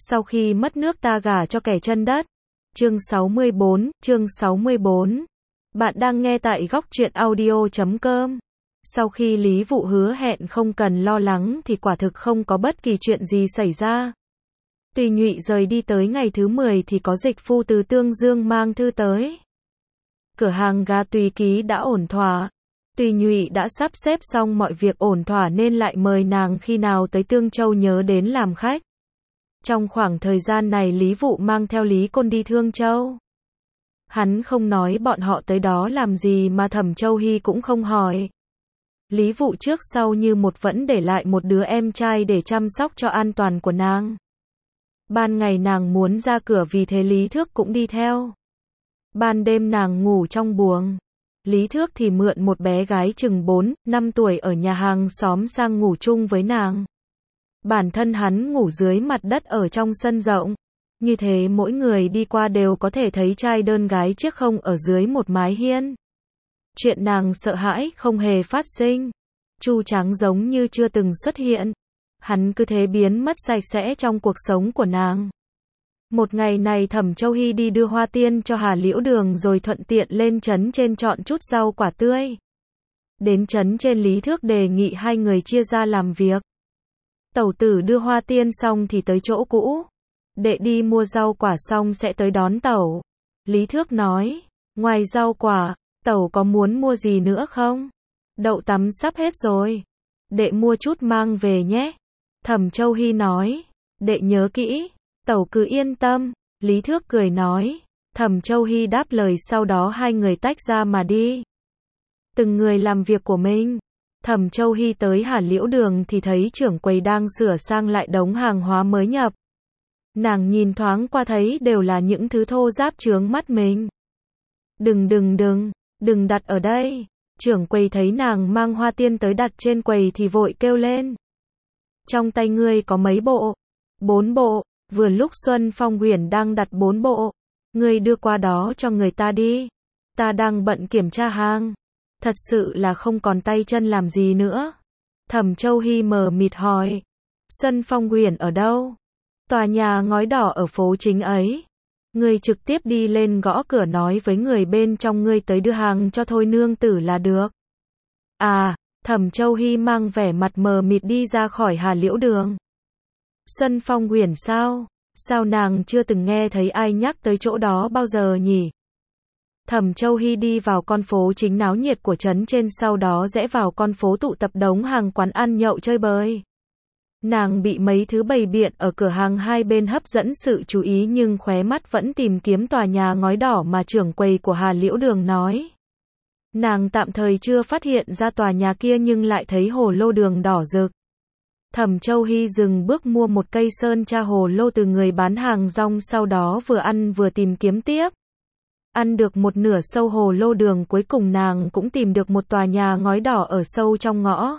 Sau khi mất nước ta gả cho kẻ chân đất. Chương 64. Bạn đang nghe tại góc truyện audio.com. Sau khi Lý Vụ hứa hẹn không cần lo lắng thì quả thực không có bất kỳ chuyện gì xảy ra. Tùy Nhụy rời đi tới ngày thứ 10 thì có dịch phu từ Tương Dương mang thư tới. Cửa hàng gà Tùy Ký đã ổn thỏa. Tùy Nhụy đã sắp xếp xong mọi việc ổn thỏa nên lại mời nàng khi nào tới Tương Châu nhớ đến làm khách. Trong khoảng thời gian này Lý Vụ mang theo Lý Côn đi Thương Châu. Hắn không nói bọn họ tới đó làm gì mà Thẩm Châu Hy cũng không hỏi. Lý Vụ trước sau như một vẫn để lại một đứa em trai để chăm sóc cho an toàn của nàng. Ban ngày nàng muốn ra cửa vì thế Lý Thước cũng đi theo. Ban đêm nàng ngủ trong buồng. Lý Thước thì mượn một bé gái chừng 4-5 tuổi ở nhà hàng xóm sang ngủ chung với nàng. Bản thân hắn ngủ dưới mặt đất ở trong sân rộng. Như thế mỗi người đi qua đều có thể thấy trai đơn gái chiếc không ở dưới một mái hiên. Chuyện nàng sợ hãi không hề phát sinh. Chu Tráng giống như chưa từng xuất hiện. Hắn cứ thế biến mất sạch sẽ trong cuộc sống của nàng. Một ngày này Thẩm Châu Hy đi đưa hoa tiên cho Hà Liễu Đường rồi thuận tiện lên trấn trên chọn chút rau quả tươi. Đến trấn trên Lý Thước đề nghị hai người chia ra làm việc. Tẩu tử đưa hoa tiên xong thì tới chỗ cũ. Đệ đi mua rau quả xong sẽ tới đón tẩu. Lý Thước nói, ngoài rau quả, tẩu có muốn mua gì nữa không? Đậu tắm sắp hết rồi. Đệ mua chút mang về nhé. Thẩm Châu Hy nói, đệ nhớ kỹ, tẩu cứ yên tâm. Lý Thước cười nói. Thẩm Châu Hy đáp lời sau đó hai người tách ra mà đi. Từng người làm việc của mình. Thẩm Châu Hy tới Hà Liễu Đường thì thấy trưởng quầy đang sửa sang lại đống hàng hóa mới nhập. Nàng nhìn thoáng qua thấy đều là những thứ thô ráp chướng mắt mình. Đừng đặt ở đây. Trưởng quầy thấy nàng mang hoa tiên tới đặt trên quầy thì vội kêu lên. Trong tay ngươi có mấy bộ? 4 bộ. Vừa lúc Xuân Phong Uyển đang đặt 4 bộ. Ngươi đưa qua đó cho người ta đi. Ta đang bận kiểm tra hàng. Thật sự là không còn tay chân làm gì nữa. Thẩm Châu Hy mờ mịt hỏi. Xuân Phong Uyển ở đâu? Tòa nhà ngói đỏ ở phố chính ấy. Ngươi trực tiếp đi lên gõ cửa nói với người bên trong ngươi tới đưa hàng cho thôi nương tử là được. À, Thẩm Châu Hy mang vẻ mặt mờ mịt đi ra khỏi Hà Liễu Đường. Xuân Phong Uyển sao? Sao nàng chưa từng nghe thấy ai nhắc tới chỗ đó bao giờ nhỉ? Thẩm Châu Hy đi vào con phố chính náo nhiệt của trấn trên, sau đó rẽ vào con phố tụ tập đống hàng quán ăn nhậu chơi bời. Nàng bị mấy thứ bày biện ở cửa hàng hai bên hấp dẫn sự chú ý nhưng khóe mắt vẫn tìm kiếm tòa nhà ngói đỏ mà trưởng quầy của Hà Liễu Đường nói. Nàng tạm thời chưa phát hiện ra tòa nhà kia nhưng lại thấy hồ lô đường đỏ rực. Thẩm Châu Hy dừng bước mua một cây sơn tra hồ lô từ người bán hàng rong, sau đó vừa ăn vừa tìm kiếm tiếp. Ăn được một nửa sâu hồ lô đường cuối cùng nàng cũng tìm được một tòa nhà ngói đỏ ở sâu trong ngõ.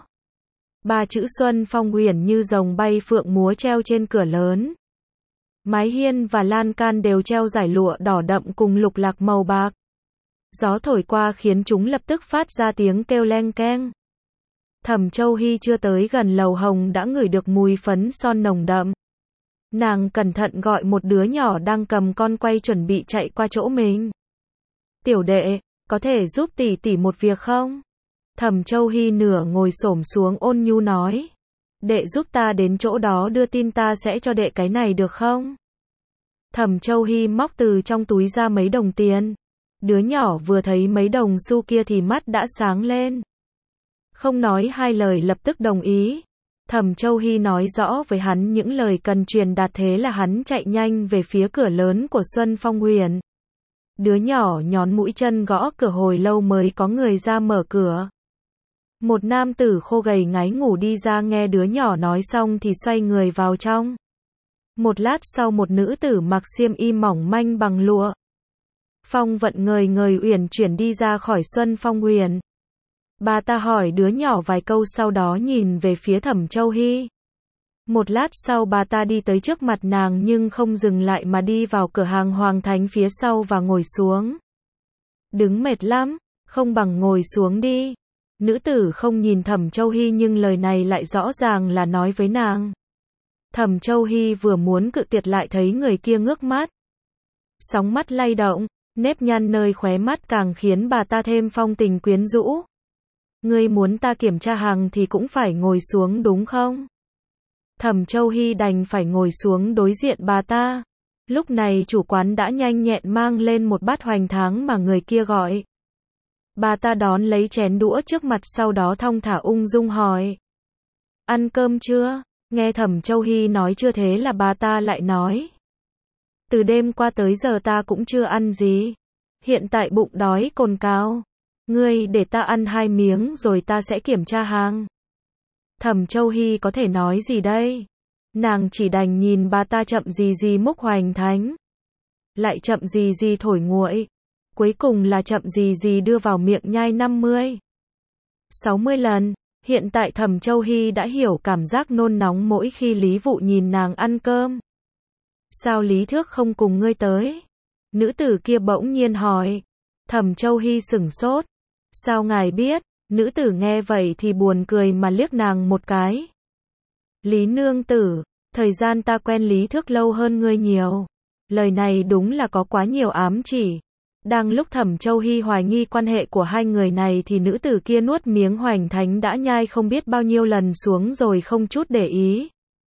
3 chữ Xuân Phong Uyển như rồng bay phượng múa treo trên cửa lớn. Mái hiên và lan can đều treo dải lụa đỏ đậm cùng lục lạc màu bạc. Gió thổi qua khiến chúng lập tức phát ra tiếng kêu leng keng. Thẩm Châu Hy chưa tới gần lầu hồng đã ngửi được mùi phấn son nồng đậm. Nàng cẩn thận gọi một đứa nhỏ đang cầm con quay chuẩn bị chạy qua chỗ mình. Tiểu đệ, có thể giúp tỷ tỷ một việc không? Thẩm Châu Hy nửa ngồi xổm xuống ôn nhu nói. Đệ giúp ta đến chỗ đó đưa tin, ta sẽ cho đệ cái này được không? Thẩm Châu Hy móc từ trong túi ra mấy đồng tiền. Đứa nhỏ vừa thấy mấy đồng xu kia thì mắt đã sáng lên. Không nói hai lời lập tức đồng ý. Thẩm Châu Hy nói rõ với hắn những lời cần truyền đạt, thế là hắn chạy nhanh về phía cửa lớn của Xuân Phong Uyển. Đứa nhỏ nhón mũi chân gõ cửa hồi lâu mới có người ra mở cửa. Một nam tử khô gầy ngái ngủ đi ra, nghe đứa nhỏ nói xong thì xoay người vào trong. Một lát sau một nữ tử mặc xiêm y mỏng manh bằng lụa. Phong vận ngời ngời uyển chuyển đi ra khỏi Xuân Phong Uyển. Bà ta hỏi đứa nhỏ vài câu sau đó nhìn về phía Thẩm Châu Hy. Một lát sau bà ta đi tới trước mặt nàng nhưng không dừng lại mà đi vào cửa hàng Hoàng Thánh phía sau và ngồi xuống. Đứng mệt lắm, không bằng ngồi xuống đi. Nữ tử không nhìn Thẩm Châu Hy nhưng lời này lại rõ ràng là nói với nàng. Thẩm Châu Hy vừa muốn cự tuyệt lại thấy người kia ngước mắt. Sóng mắt lay động, nếp nhăn nơi khóe mắt càng khiến bà ta thêm phong tình quyến rũ. Ngươi muốn ta kiểm tra hàng thì cũng phải ngồi xuống đúng không? Thẩm Châu Hy đành phải ngồi xuống đối diện bà ta. Lúc này chủ quán đã nhanh nhẹn mang lên một bát hoành thắng mà người kia gọi. Bà ta đón lấy chén đũa trước mặt sau đó thong thả ung dung hỏi. Ăn cơm chưa? Nghe Thẩm Châu Hy nói chưa thế là bà ta lại nói. Từ đêm qua tới giờ ta cũng chưa ăn gì. Hiện tại bụng đói cồn cào. Ngươi để ta ăn 2 miếng rồi ta sẽ kiểm tra hàng. Thẩm Châu Hy có thể nói gì đây? Nàng chỉ đành nhìn bà ta chậm gì múc hoành thánh. Lại chậm gì thổi nguội. Cuối cùng là chậm gì đưa vào miệng nhai 50, 60 lần. Hiện tại Thẩm Châu Hy đã hiểu cảm giác nôn nóng mỗi khi Lý Vụ nhìn nàng ăn cơm. Sao Lý Thước không cùng ngươi tới? Nữ tử kia bỗng nhiên hỏi. Thẩm Châu Hy sửng sốt. Sao ngài biết? Nữ tử nghe vậy thì buồn cười mà liếc nàng một cái. Lý nương tử, thời gian ta quen Lý Thước lâu hơn ngươi nhiều. Lời này đúng là có quá nhiều ám chỉ. Đang lúc Thẩm Châu Hy hoài nghi quan hệ của hai người này thì nữ tử kia nuốt miếng hoành thánh đã nhai không biết bao nhiêu lần xuống rồi không chút để ý.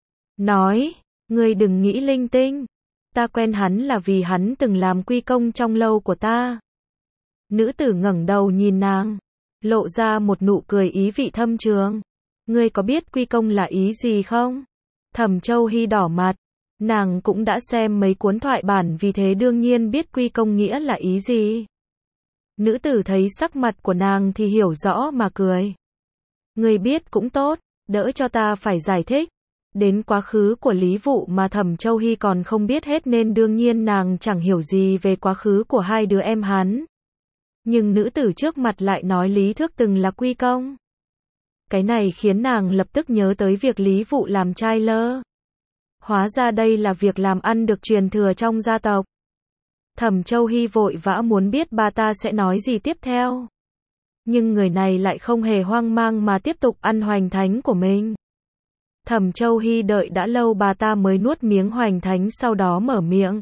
Nói, ngươi đừng nghĩ linh tinh. Ta quen hắn là vì hắn từng làm quy công trong lâu của ta. Nữ tử ngẩng đầu nhìn nàng, lộ ra một nụ cười ý vị thâm trường. Ngươi có biết quy công là ý gì không? Thẩm Châu Hy đỏ mặt. Nàng cũng đã xem mấy cuốn thoại bản vì thế đương nhiên biết quy công nghĩa là ý gì. Nữ tử thấy sắc mặt của nàng thì hiểu rõ mà cười. Ngươi biết cũng tốt, đỡ cho ta phải giải thích. Đến quá khứ của Lý Vụ mà Thẩm Châu Hy còn không biết hết nên đương nhiên nàng chẳng hiểu gì về quá khứ của hai đứa em hắn. Nhưng nữ tử trước mặt lại nói Lý Thước từng là quy công. Cái này khiến nàng lập tức nhớ tới việc Lý Vụ làm trai lơ. Hóa ra đây là việc làm ăn được truyền thừa trong gia tộc. Thẩm Châu Hy vội vã muốn biết bà ta sẽ nói gì tiếp theo. Nhưng người này lại không hề hoang mang mà tiếp tục ăn hoành thánh của mình. Thẩm Châu Hy đợi đã lâu bà ta mới nuốt miếng hoành thánh sau đó mở miệng.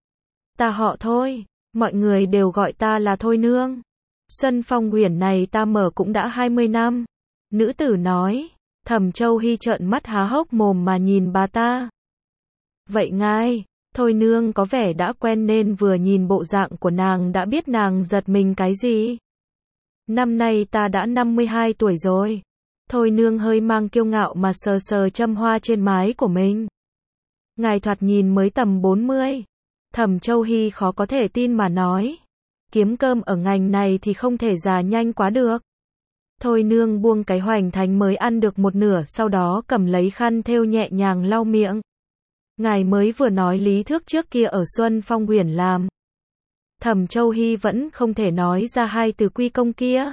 Ta họ Thôi, mọi người đều gọi ta là Thôi nương. Xuân Phong Uyển này ta mở cũng đã 20 năm. Nữ tử nói. Thẩm Châu Hy trợn mắt há hốc mồm mà nhìn bà ta. Vậy ngài, Thôi nương có vẻ đã quen nên vừa nhìn bộ dạng của nàng đã biết nàng giật mình cái gì. Năm nay ta đã 52 tuổi rồi. Thôi nương hơi mang kiêu ngạo mà sờ sờ châm hoa trên mái của mình. Ngài thoạt nhìn mới tầm 40. Thẩm Châu Hy khó có thể tin mà nói. Kiếm cơm ở ngành này thì không thể già nhanh quá được. Thôi nương buông cái hoành thánh mới ăn được một nửa sau đó cầm lấy khăn thêu nhẹ nhàng lau miệng. Ngài mới vừa nói Lý Thước trước kia ở Xuân Phong Uyển làm. Thẩm Châu Hy vẫn không thể nói ra hai từ quy công kia.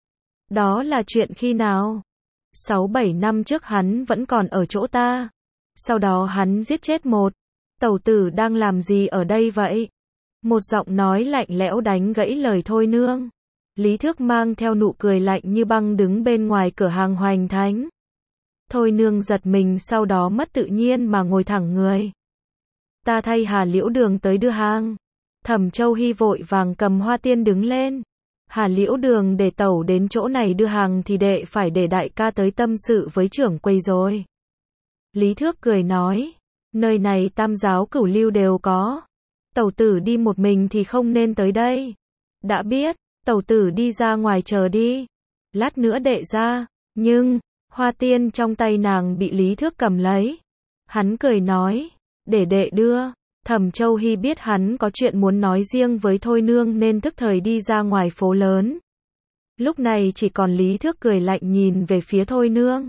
Đó là chuyện khi nào? 6-7 năm trước hắn vẫn còn ở chỗ ta. Sau đó hắn giết chết một. Tẩu tử đang làm gì ở đây vậy? Một giọng nói lạnh lẽo đánh gãy lời Thôi nương. Lý Thước mang theo nụ cười lạnh như băng đứng bên ngoài cửa hàng hoành thánh. Thôi nương giật mình sau đó mất tự nhiên mà ngồi thẳng người. Ta thay Hà Liễu Đường tới đưa hàng. Thẩm Châu Hy vội vàng cầm hoa tiên đứng lên. Hà Liễu Đường để tẩu đến chỗ này đưa hàng thì đệ phải để đại ca tới tâm sự với trưởng quầy rồi. Lý Thước cười nói. Nơi này tam giáo cửu lưu đều có. Tẩu tử đi một mình thì không nên tới đây. Đã biết, tẩu tử đi ra ngoài chờ đi. Lát nữa đệ ra. Nhưng, hoa tiên trong tay nàng bị Lý Thước cầm lấy. Hắn cười nói. Để đệ đưa. Thẩm Châu Hy biết hắn có chuyện muốn nói riêng với Thôi nương nên tức thời đi ra ngoài phố lớn. Lúc này chỉ còn Lý Thước cười lạnh nhìn về phía Thôi nương.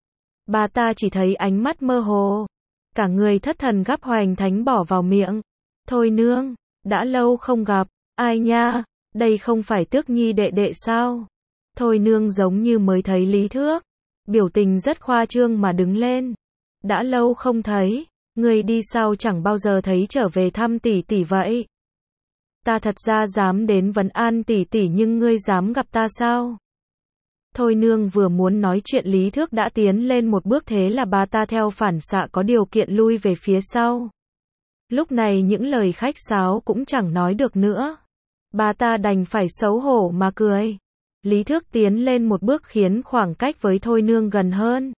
Bà ta chỉ thấy ánh mắt mơ hồ. Cả người thất thần gắp hoành thánh bỏ vào miệng. Thôi nương, đã lâu không gặp. Ai nha, đây không phải Tước Nhi đệ đệ sao? Thôi nương giống như mới thấy Lý Thước. Biểu tình rất khoa trương mà đứng lên. Đã lâu không thấy. Ngươi đi sao chẳng bao giờ thấy trở về thăm tỷ tỷ vậy? Ta thật ra dám đến vấn an tỷ tỷ nhưng ngươi dám gặp ta sao? Thôi nương vừa muốn nói chuyện Lý Thước đã tiến lên một bước, thế là bà ta theo phản xạ có điều kiện lui về phía sau. Lúc này những lời khách sáo cũng chẳng nói được nữa. Bà ta đành phải xấu hổ mà cười. Lý Thước tiến lên một bước khiến khoảng cách với Thôi nương gần hơn.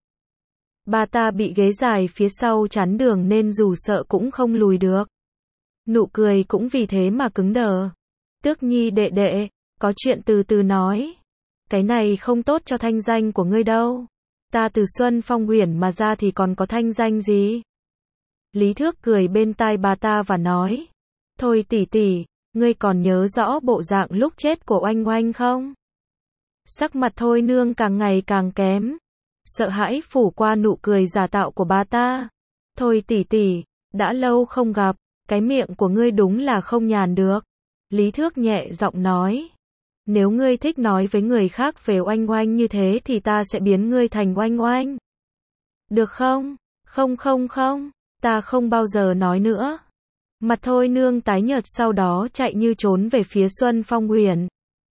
Bà ta bị ghế dài phía sau chắn đường nên dù sợ cũng không lùi được. Nụ cười cũng vì thế mà cứng đờ. Tước Nhi đệ đệ, có chuyện từ từ nói. Cái này không tốt cho thanh danh của ngươi đâu. Ta từ Xuân Phong Uyển mà ra thì còn có thanh danh gì? Lý Thước cười bên tai bà ta và nói. Thôi tỷ tỷ, ngươi còn nhớ rõ bộ dạng lúc chết của Oanh Oanh không? Sắc mặt Thôi nương càng ngày càng kém. Sợ hãi phủ qua nụ cười giả tạo của bà ta. Thôi tỷ tỷ, đã lâu không gặp, cái miệng của ngươi đúng là không nhàn được. Lý Thước nhẹ giọng nói. Nếu ngươi thích nói với người khác về Oanh Oanh như thế thì ta sẽ biến ngươi thành Oanh Oanh. Được không? Không không không, ta không bao giờ nói nữa. Mặt Thôi nương tái nhợt, sau đó chạy như trốn về phía Xuân Phong Uyển.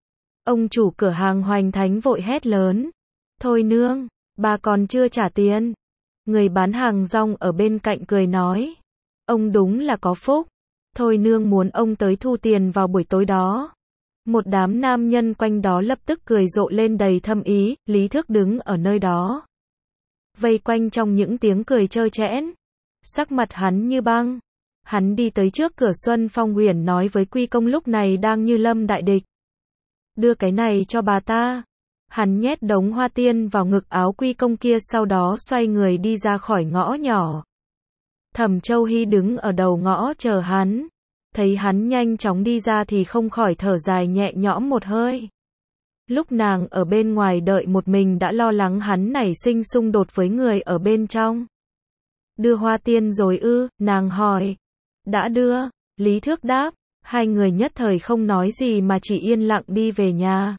Ông chủ cửa hàng Hoành Thánh vội hét lớn. Thôi nương, bà còn chưa trả tiền. Người bán hàng rong ở bên cạnh cười nói. Ông đúng là có phúc. Thôi nương muốn ông tới thu tiền vào buổi tối đó. Một đám nam nhân quanh đó lập tức cười rộ lên đầy thâm ý. Lý Thước đứng ở nơi đó, vây quanh trong những tiếng cười trơ trẽn. Sắc mặt hắn như băng. Hắn đi tới trước cửa Xuân Phong Uyển nói với Quy Công lúc này đang như lâm đại địch. Đưa cái này cho bà ta. Hắn nhét đống hoa tiên vào ngực áo Quy Công kia, sau đó xoay người đi ra khỏi ngõ nhỏ. Thẩm Châu Hy đứng ở đầu ngõ chờ hắn. Thấy hắn nhanh chóng đi ra thì không khỏi thở dài nhẹ nhõm một hơi. Lúc nàng ở bên ngoài đợi một mình đã lo lắng hắn nảy sinh xung đột với người ở bên trong. Đưa hoa tiên rồi ư? Nàng hỏi. Đã đưa, Lý Thước đáp. Hai người nhất thời không nói gì mà chỉ yên lặng đi về nhà.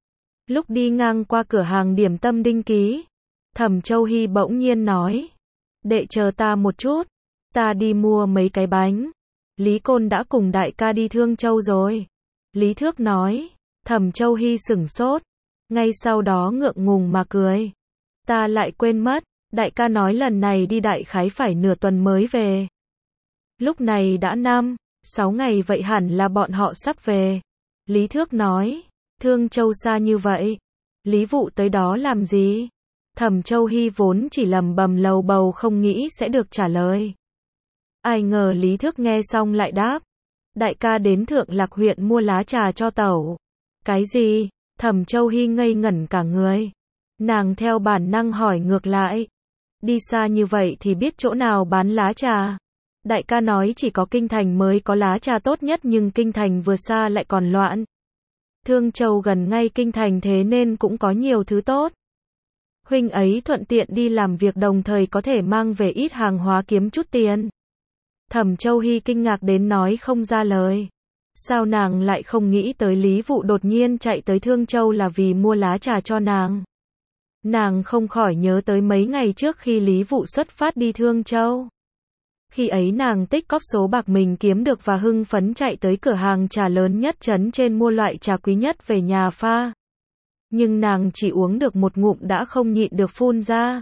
Lúc đi ngang qua cửa hàng điểm tâm Đinh Ký, Thẩm Châu Hy bỗng nhiên nói. Đệ chờ ta một chút, ta đi mua mấy cái bánh. Lý Côn đã cùng đại ca đi Thương Châu rồi. Lý Thước nói. Thẩm Châu Hy sửng sốt. Ngay sau đó ngượng ngùng mà cười. Ta lại quên mất, đại ca nói lần này đi đại khái phải nửa tuần mới về. Lúc này đã 5-6 ngày vậy hẳn là bọn họ sắp về. Lý Thước nói. Thương Châu xa như vậy, Lý Vụ tới đó làm gì? Thẩm Châu Hy vốn chỉ lẩm bẩm lầu bầu không nghĩ sẽ được trả lời. Ai ngờ Lý Thước nghe xong lại đáp. Đại ca đến Thượng Lạc huyện mua lá trà cho tẩu. Cái gì? Thẩm Châu Hy ngây ngẩn cả người. Nàng theo bản năng hỏi ngược lại. Đi xa như vậy thì biết chỗ nào bán lá trà? Đại ca nói chỉ có Kinh Thành mới có lá trà tốt nhất, nhưng Kinh Thành vừa xa lại còn loạn. Thương Châu gần ngay Kinh Thành thế nên cũng có nhiều thứ tốt. Huynh ấy thuận tiện đi làm việc đồng thời có thể mang về ít hàng hóa kiếm chút tiền. Thẩm Châu Hy kinh ngạc đến nói không ra lời. Sao nàng lại không nghĩ tới Lý Vụ đột nhiên chạy tới Thương Châu là vì mua lá trà cho nàng? Nàng không khỏi nhớ tới mấy ngày trước khi Lý Vụ xuất phát đi Thương Châu. Khi ấy nàng tích cóp số bạc mình kiếm được và hưng phấn chạy tới cửa hàng trà lớn nhất trấn trên mua loại trà quý nhất về nhà pha. Nhưng nàng chỉ uống được một ngụm đã không nhịn được phun ra.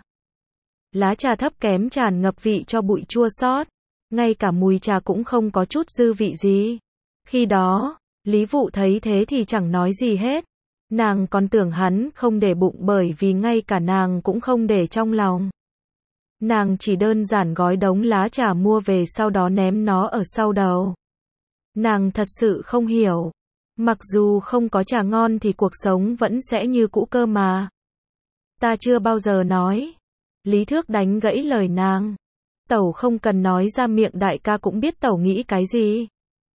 Lá trà thấp kém tràn ngập vị cho bụi chua xót. Ngay cả mùi trà cũng không có chút dư vị gì. Khi đó, Lý Vụ thấy thế thì chẳng nói gì hết. Nàng còn tưởng hắn không để bụng bởi vì ngay cả nàng cũng không để trong lòng. Nàng chỉ đơn giản gói đống lá trà mua về sau đó ném nó ở sau đầu. Nàng thật sự không hiểu. Mặc dù không có trà ngon thì cuộc sống vẫn sẽ như cũ cơ mà. Ta chưa bao giờ nói. Lý Thước đánh gãy lời nàng. Tẩu không cần nói ra miệng, đại ca cũng biết tẩu nghĩ cái gì.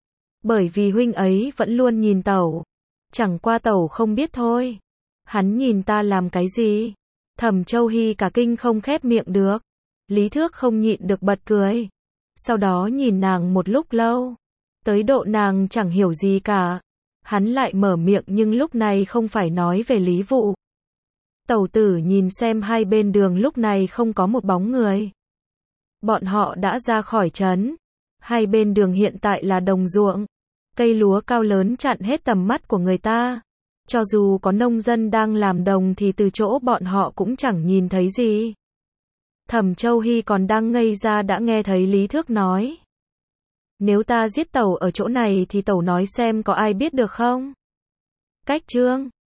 Bởi vì huynh ấy vẫn luôn nhìn tẩu. Chẳng qua tẩu không biết thôi. Hắn nhìn ta làm cái gì? Thẩm Châu Hy cả kinh không khép miệng được. Lý Thước không nhịn được bật cười. Sau đó nhìn nàng một lúc lâu. Tới độ nàng chẳng hiểu gì cả. Hắn lại mở miệng nhưng lúc này không phải nói về Lý Vụ. Tẩu tử nhìn xem hai bên đường lúc này không có một bóng người. Bọn họ đã ra khỏi trấn. Hai bên đường hiện tại là đồng ruộng. Cây lúa cao lớn chặn hết tầm mắt của người ta. Cho dù có nông dân đang làm đồng thì từ chỗ bọn họ cũng chẳng nhìn thấy gì. Thẩm Châu Hy còn đang ngây ra đã nghe thấy Lý Thước nói. Nếu ta giết Tẩu ở chỗ này thì Tẩu nói xem có ai biết được không? Cách Trương